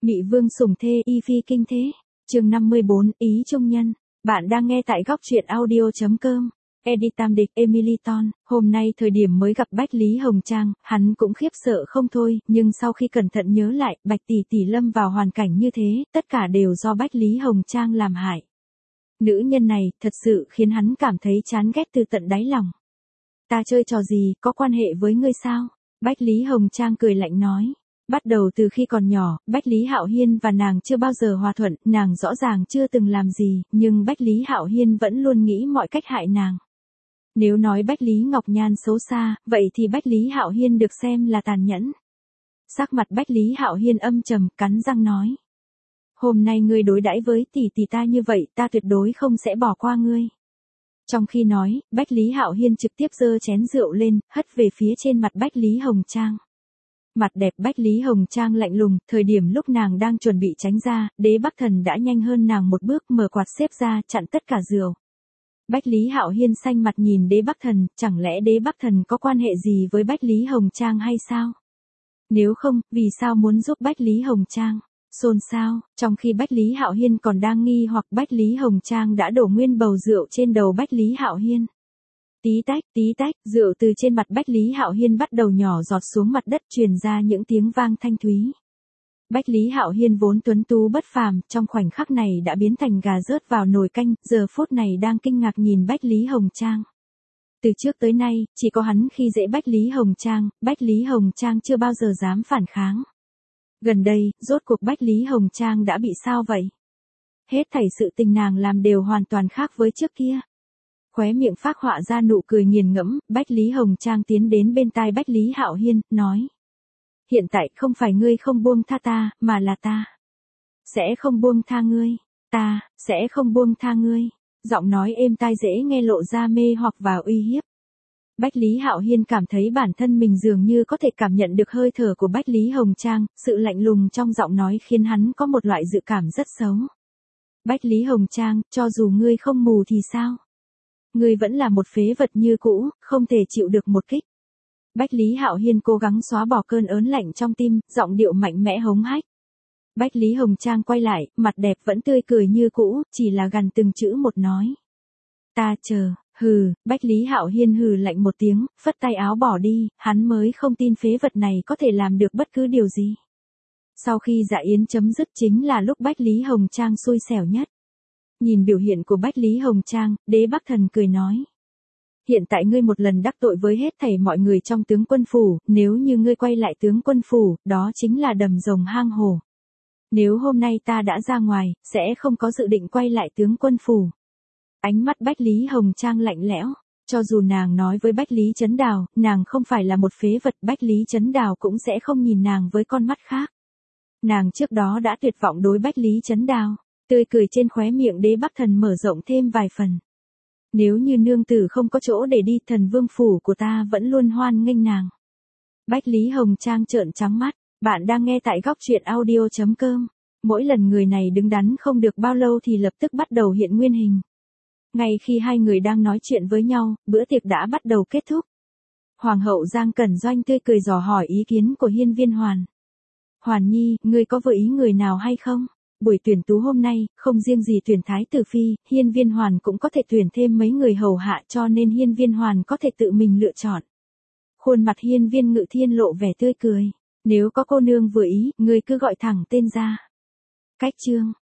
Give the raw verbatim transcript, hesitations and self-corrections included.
Mị vương sủng thê y phi kinh thế. Chương năm mươi bốn, ý trung nhân. Bạn đang nghe tại góc truyện audio chấm com. Edit tam địch Emily Ton, hôm nay thời điểm mới gặp Bách Lý Hồng Trang, hắn cũng khiếp sợ không thôi, nhưng sau khi cẩn thận nhớ lại, Bạch tỷ tỷ lâm vào hoàn cảnh như thế, tất cả đều do Bách Lý Hồng Trang làm hại. Nữ nhân này, thật sự khiến hắn cảm thấy chán ghét từ tận đáy lòng. Ta chơi trò gì, có quan hệ với ngươi sao? Bách Lý Hồng Trang cười lạnh nói. Bắt đầu từ khi còn nhỏ, Bách Lý Hạo Hiên và nàng chưa bao giờ hòa thuận, nàng rõ ràng chưa từng làm gì, nhưng Bách Lý Hạo Hiên vẫn luôn nghĩ mọi cách hại nàng. Nếu nói Bách Lý Ngọc Nhan xấu xa, vậy thì Bách Lý Hạo Hiên được xem là tàn nhẫn. Sắc mặt Bách Lý Hạo Hiên âm trầm, cắn răng nói. Hôm nay ngươi đối đãi với tỷ tỷ ta như vậy, ta tuyệt đối không sẽ bỏ qua ngươi. Trong khi nói, Bách Lý Hạo Hiên trực tiếp giơ chén rượu lên, hất về phía trên mặt Bách Lý Hồng Trang. Mặt đẹp Bách Lý Hồng Trang lạnh lùng, thời điểm lúc nàng đang chuẩn bị tránh ra, Đế Bắc Thần đã nhanh hơn nàng một bước mở quạt xếp ra chặn tất cả rượu. Bách Lý Hạo Hiên xanh mặt nhìn Đế Bắc Thần, chẳng lẽ Đế Bắc Thần có quan hệ gì với Bách Lý Hồng Trang hay sao? Nếu không, vì sao muốn giúp Bách Lý Hồng Trang? Xôn xao, trong khi Bách Lý Hạo Hiên còn đang nghi hoặc Bách Lý Hồng Trang đã đổ nguyên bầu rượu trên đầu Bách Lý Hạo Hiên. Tí tách, tí tách, rượu từ trên mặt Bách Lý Hạo Hiên bắt đầu nhỏ giọt xuống mặt đất truyền ra những tiếng vang thanh thúy. Bách Lý Hạo Hiên vốn tuấn tú bất phàm, trong khoảnh khắc này đã biến thành gà rớt vào nồi canh, giờ phút này đang kinh ngạc nhìn Bách Lý Hồng Trang. Từ trước tới nay, chỉ có hắn khi dễ Bách Lý Hồng Trang, Bách Lý Hồng Trang chưa bao giờ dám phản kháng. Gần đây, rốt cuộc Bách Lý Hồng Trang đã bị sao vậy? Hết thảy sự tình nàng làm đều hoàn toàn khác với trước kia. Khóe miệng phác họa ra nụ cười nghiền ngẫm, Bách Lý Hồng Trang tiến đến bên tai Bách Lý Hạo Hiên, nói. Hiện tại không phải ngươi không buông tha ta, mà là ta. Sẽ không buông tha ngươi. Ta, sẽ không buông tha ngươi. Giọng nói êm tai dễ nghe lộ ra mê hoặc và uy hiếp. Bách Lý Hạo Hiên cảm thấy bản thân mình dường như có thể cảm nhận được hơi thở của Bách Lý Hồng Trang, sự lạnh lùng trong giọng nói khiến hắn có một loại dự cảm rất xấu. Bách Lý Hồng Trang, cho dù ngươi không mù thì sao? Ngươi vẫn là một phế vật như cũ, không thể chịu được một kích. Bách Lý Hạo Hiên cố gắng xóa bỏ cơn ớn lạnh trong tim, giọng điệu mạnh mẽ hống hách. Bách Lý Hồng Trang quay lại, mặt đẹp vẫn tươi cười như cũ, chỉ là gằn từng chữ một nói. Ta chờ, hừ, Bách Lý Hạo Hiên hừ lạnh một tiếng, phất tay áo bỏ đi, hắn mới không tin phế vật này có thể làm được bất cứ điều gì. Sau khi dạ yến chấm dứt chính là lúc Bách Lý Hồng Trang xui xẻo nhất. Nhìn biểu hiện của Bách Lý Hồng Trang, Đế Bắc Thần cười nói. Hiện tại ngươi một lần đắc tội với hết thảy mọi người trong tướng quân phủ, nếu như ngươi quay lại tướng quân phủ, đó chính là đầm rồng hang hổ. Nếu hôm nay ta đã ra ngoài, sẽ không có dự định quay lại tướng quân phủ. Ánh mắt Bách Lý Hồng Trang lạnh lẽo, cho dù nàng nói với Bách Lý Chấn Đào, nàng không phải là một phế vật, Bách Lý Chấn Đào cũng sẽ không nhìn nàng với con mắt khác. Nàng trước đó đã tuyệt vọng đối Bách Lý Chấn Đào, tươi cười trên khóe miệng Đế Bắc Thần mở rộng thêm vài phần. Nếu như nương tử không có chỗ để đi, thần vương phủ của ta vẫn luôn hoan nghênh nàng. Bách Lý Hồng Trang trợn trắng mắt, bạn đang nghe tại góc truyện audio chấm com. Mỗi lần người này đứng đắn không được bao lâu thì lập tức bắt đầu hiện nguyên hình. Ngay khi hai người đang nói chuyện với nhau, bữa tiệc đã bắt đầu kết thúc. Hoàng hậu Giang Cẩn Doanh tươi cười dò hỏi ý kiến của Hiên Viên Hoàn. Hoàn Nhi, ngươi có vừa ý người nào hay không? Buổi tuyển tú hôm nay, không riêng gì tuyển Thái Tử Phi, Hiên Viên Hoàn cũng có thể tuyển thêm mấy người hầu hạ cho nên Hiên Viên Hoàn có thể tự mình lựa chọn. Khuôn mặt Hiên Viên Ngự Thiên lộ vẻ tươi cười. Nếu có cô nương vừa ý, ngươi cứ gọi thẳng tên ra. Cách chương.